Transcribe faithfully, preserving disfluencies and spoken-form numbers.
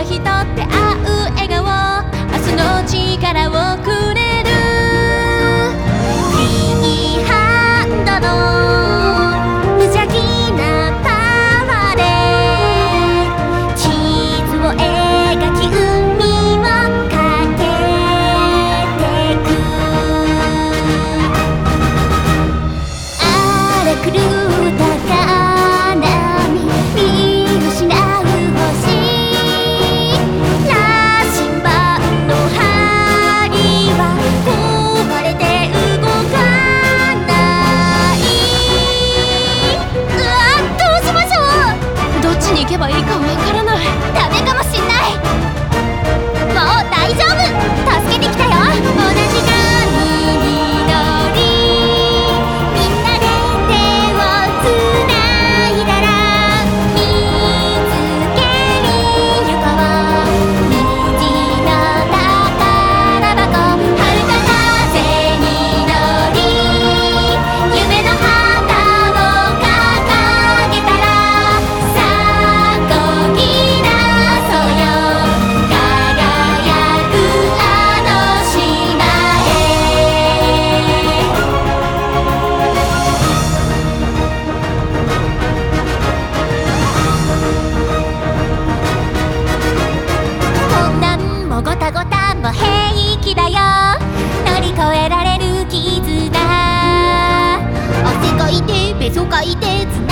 人って合う笑顔、明日の力をくれる。フリーハンドの無邪気なパワーで地図を描き海を駆けてく。荒れ狂う高波見失う星、羅針盤の針は壊れて動かない。うわ、どうしましょう。どっちに行けばいいかわからない。ダメかもしんない。もう大丈夫、助けに来たよ。同じ波に乗りみんなで手をつないだら見つけに行こう。虹の宝箱、遥か風に乗り夢の旗を掲げたらさあこぎ出そうよ、輝くあの島へ。困難もごたごたも平気だよ、乗り越えられる絆。汗かいてべそかいて